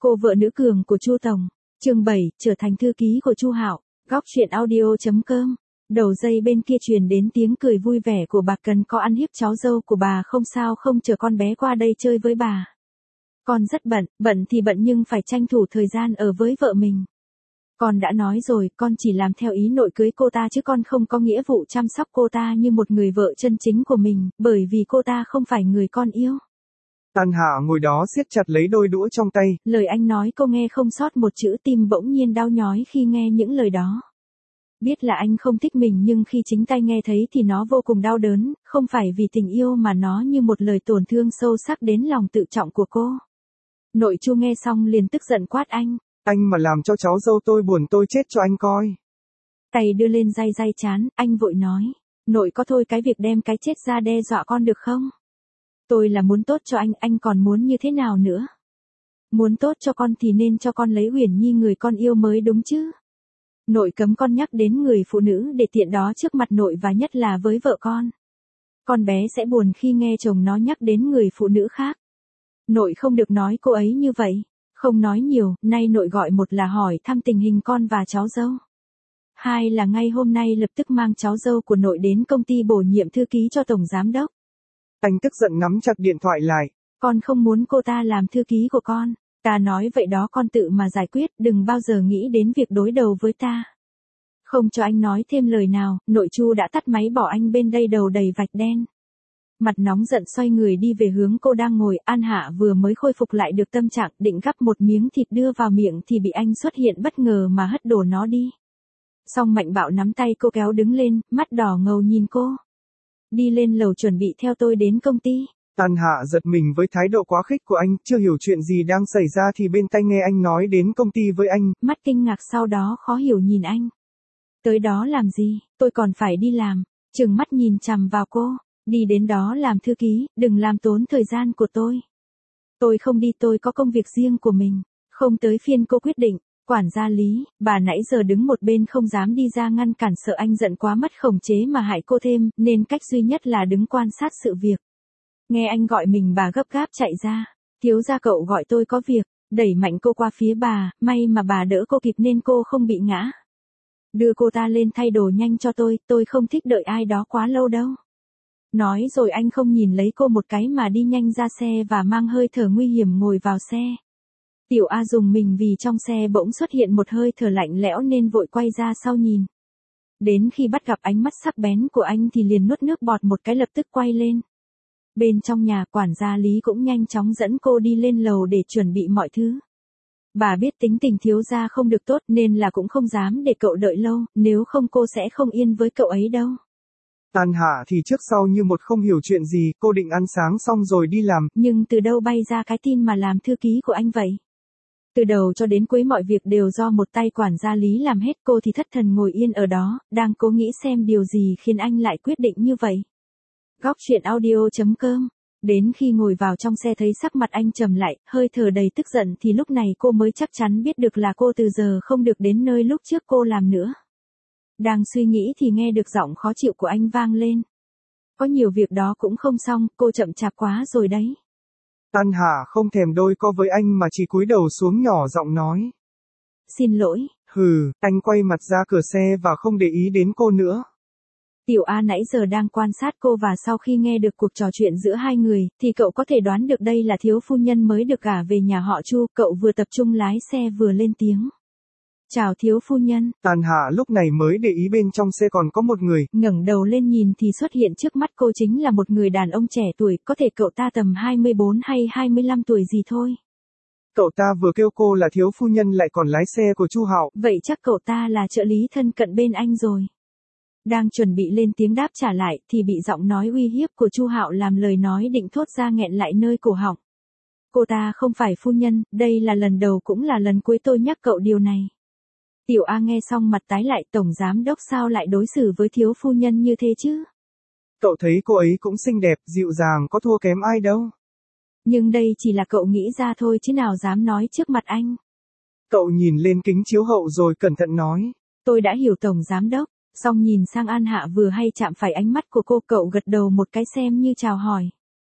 Cô vợ nữ cường của Chu Tổng. Chương 7, trở thành thư ký của Chu Hạo. Góc truyện audio.com. Đầu dây bên kia truyền đến tiếng cười vui vẻ của bà Cần có ăn hiếp cháu dâu của bà không sao không chờ con bé qua đây chơi với bà. Con rất bận thì bận nhưng phải tranh thủ thời gian ở với vợ mình. Con đã nói rồi, con chỉ làm theo ý nội cưới cô ta chứ con không có nghĩa vụ chăm sóc cô ta như một người vợ chân chính của mình, bởi vì cô ta không phải người con yêu. An Hạ ngồi đó siết chặt lấy đôi đũa trong tay. Lời anh nói cô nghe không sót một chữ, tim bỗng nhiên đau nhói khi nghe những lời đó. Biết là anh không thích mình nhưng khi chính tay nghe thấy thì nó vô cùng đau đớn, không phải vì tình yêu mà nó như một lời tổn thương sâu sắc đến lòng tự trọng của cô. Nội Chu nghe xong liền tức giận quát anh. Anh mà làm cho cháu dâu tôi buồn tôi chết cho anh coi. Tay đưa lên day chán, anh vội nói. Nội có thôi cái việc đem cái chết ra đe dọa con được không? Tôi là muốn tốt cho anh còn muốn như thế nào nữa? Muốn tốt cho con thì nên cho con lấy Uyển Nhi người con yêu mới đúng chứ. Nội cấm con nhắc đến người phụ nữ để tiện đó trước mặt nội và nhất là với vợ con. Con bé sẽ buồn khi nghe chồng nó nhắc đến người phụ nữ khác. Nội không được nói cô ấy như vậy. Không nói nhiều, nay nội gọi một là hỏi thăm tình hình con và cháu dâu. Hai là ngay hôm nay lập tức mang cháu dâu của nội đến công ty bổ nhiệm thư ký cho tổng giám đốc. Anh tức giận nắm chặt điện thoại lại. Con không muốn cô ta làm thư ký của con. Ta nói vậy đó con tự mà giải quyết, đừng bao giờ nghĩ đến việc đối đầu với ta. Không cho anh nói thêm lời nào, nội Chu đã tắt máy bỏ anh bên đây đầu đầy vạch đen. Mặt nóng giận xoay người đi về hướng cô đang ngồi. An Hạ vừa mới khôi phục lại được tâm trạng định gắp một miếng thịt đưa vào miệng thì bị anh xuất hiện bất ngờ mà hất đổ nó đi. Song Mạnh Bạo nắm tay cô kéo đứng lên, mắt đỏ ngầu nhìn cô. Đi lên lầu chuẩn bị theo tôi đến công ty. An Hạ giật mình với thái độ quá khích của anh, chưa hiểu chuyện gì đang xảy ra thì bên tai nghe anh nói đến công ty với anh. Mắt kinh ngạc sau đó khó hiểu nhìn anh. Tới đó làm gì, tôi còn phải đi làm. Trừng mắt nhìn chằm vào cô. Đi đến đó làm thư ký, đừng làm tốn thời gian của tôi. Tôi không đi, tôi có công việc riêng của mình. Không tới phiên cô quyết định. Quản gia Lý, bà nãy giờ đứng một bên không dám đi ra ngăn cản sợ anh giận quá mất khống chế mà hại cô thêm, nên cách duy nhất là đứng quan sát sự việc. Nghe anh gọi mình bà gấp gáp chạy ra. Thiếu gia cậu gọi tôi có việc, đẩy mạnh cô qua phía bà, may mà bà đỡ cô kịp nên cô không bị ngã. Đưa cô ta lên thay đồ nhanh cho tôi không thích đợi ai đó quá lâu đâu. Nói rồi anh không nhìn lấy cô một cái mà đi nhanh ra xe và mang hơi thở nguy hiểm ngồi vào xe. Tiểu A dùng mình vì trong xe bỗng xuất hiện một hơi thở lạnh lẽo nên vội quay ra sau nhìn. Đến khi bắt gặp ánh mắt sắc bén của anh thì liền nuốt nước bọt một cái lập tức quay lên. Bên trong nhà quản gia Lý cũng nhanh chóng dẫn cô đi lên lầu để chuẩn bị mọi thứ. Bà biết tính tình thiếu gia không được tốt nên là cũng không dám để cậu đợi lâu, nếu không cô sẽ không yên với cậu ấy đâu. An Hạ thì trước sau như một không hiểu chuyện gì, cô định ăn sáng xong rồi đi làm. Nhưng từ đâu bay ra cái tin mà làm thư ký của anh vậy? Từ đầu cho đến cuối mọi việc đều do một tay quản gia Lý làm hết, cô thì thất thần ngồi yên ở đó, đang cố nghĩ xem điều gì khiến anh lại quyết định như vậy. Góc truyện audio.com. Đến khi ngồi vào trong xe thấy sắc mặt anh trầm lại, hơi thở đầy tức giận thì lúc này cô mới chắc chắn biết được là cô từ giờ không được đến nơi lúc trước cô làm nữa. Đang suy nghĩ thì nghe được giọng khó chịu của anh vang lên. Có nhiều việc đó cũng không xong, cô chậm chạp quá rồi đấy. An Hạ không thèm đôi co với anh mà chỉ cúi đầu xuống nhỏ giọng nói. Xin lỗi. Hừ, anh quay mặt ra cửa xe và không để ý đến cô nữa. Tiểu A nãy giờ đang quan sát cô và sau khi nghe được cuộc trò chuyện giữa hai người, thì cậu có thể đoán được đây là thiếu phu nhân mới được gả về nhà họ Chu, cậu vừa tập trung lái xe vừa lên tiếng. Chào thiếu phu nhân. An Hạ lúc này mới để ý bên trong xe còn có một người. Ngẩng đầu lên nhìn thì xuất hiện trước mắt cô chính là một người đàn ông trẻ tuổi, có thể cậu ta tầm 24 hay 25 tuổi gì thôi. Cậu ta vừa kêu cô là thiếu phu nhân lại còn lái xe của Chu Hạo. Vậy chắc cậu ta là trợ lý thân cận bên anh rồi. Đang chuẩn bị lên tiếng đáp trả lại thì bị giọng nói uy hiếp của Chu Hạo làm lời nói định thốt ra nghẹn lại nơi cổ họng. Cô ta không phải phu nhân, đây là lần đầu cũng là lần cuối tôi nhắc cậu điều này. Tiểu A nghe xong mặt tái lại, tổng giám đốc sao lại đối xử với thiếu phu nhân như thế chứ? Cậu thấy cô ấy cũng xinh đẹp, dịu dàng có thua kém ai đâu. Nhưng đây chỉ là cậu nghĩ ra thôi chứ nào dám nói trước mặt anh. Cậu nhìn lên kính chiếu hậu rồi cẩn thận nói. Tôi đã hiểu tổng giám đốc. Xong nhìn sang An Hạ vừa hay chạm phải ánh mắt của cô, cậu gật đầu một cái xem như chào hỏi.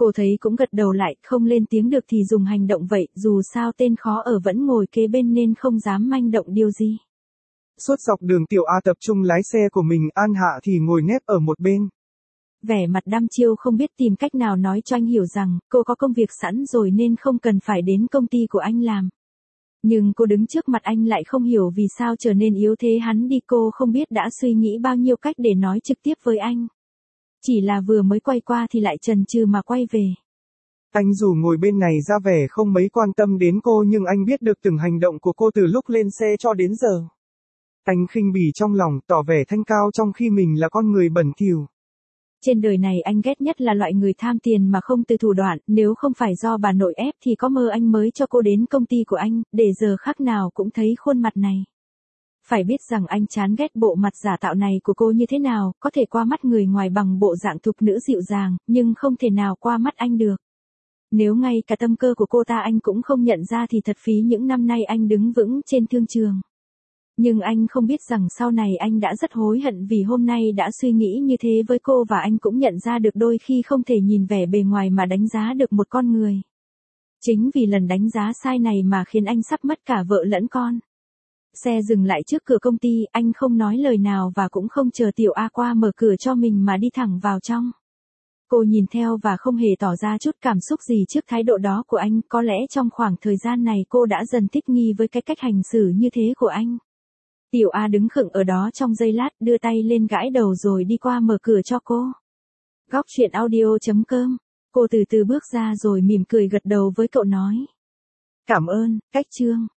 Cô thấy cũng gật đầu lại, không lên tiếng được thì dùng hành động vậy, dù sao tên khó ở vẫn ngồi kế bên nên không dám manh động điều gì. Suốt dọc đường Tiểu A tập trung lái xe của mình, An Hạ thì ngồi nép ở một bên. Vẻ mặt đăm chiêu không biết tìm cách nào nói cho anh hiểu rằng, cô có công việc sẵn rồi nên không cần phải đến công ty của anh làm. Nhưng cô đứng trước mặt anh lại không hiểu vì sao trở nên yếu thế hắn đi, cô không biết đã suy nghĩ bao nhiêu cách để nói trực tiếp với anh. Chỉ là vừa mới quay qua thì lại chần chừ mà quay về. Anh dù ngồi bên này ra vẻ không mấy quan tâm đến cô nhưng anh biết được từng hành động của cô từ lúc lên xe cho đến giờ. Anh khinh bỉ trong lòng, tỏ vẻ thanh cao trong khi mình là con người bẩn thỉu. Trên đời này anh ghét nhất là loại người tham tiền mà không từ thủ đoạn, nếu không phải do bà nội ép thì có mơ anh mới cho cô đến công ty của anh, để giờ khắc nào cũng thấy khuôn mặt này. Phải biết rằng anh chán ghét bộ mặt giả tạo này của cô như thế nào, có thể qua mắt người ngoài bằng bộ dạng thục nữ dịu dàng, nhưng không thể nào qua mắt anh được. Nếu ngay cả tâm cơ của cô ta anh cũng không nhận ra thì thật phí những năm nay anh đứng vững trên thương trường. Nhưng anh không biết rằng sau này anh đã rất hối hận vì hôm nay đã suy nghĩ như thế với cô, và anh cũng nhận ra được đôi khi không thể nhìn vẻ bề ngoài mà đánh giá được một con người. Chính vì lần đánh giá sai này mà khiến anh sắp mất cả vợ lẫn con. Xe dừng lại trước cửa công ty, anh không nói lời nào và cũng không chờ Tiểu A qua mở cửa cho mình mà đi thẳng vào trong. Cô nhìn theo và không hề tỏ ra chút cảm xúc gì trước thái độ đó của anh, có lẽ trong khoảng thời gian này cô đã dần thích nghi với cái cách hành xử như thế của anh. Tiểu A đứng khựng ở đó trong giây lát, đưa tay lên gãi đầu rồi đi qua mở cửa cho cô. Góc truyện audio.com. Cô từ từ bước ra rồi mỉm cười gật đầu với cậu nói. Cảm ơn, Cách Trương.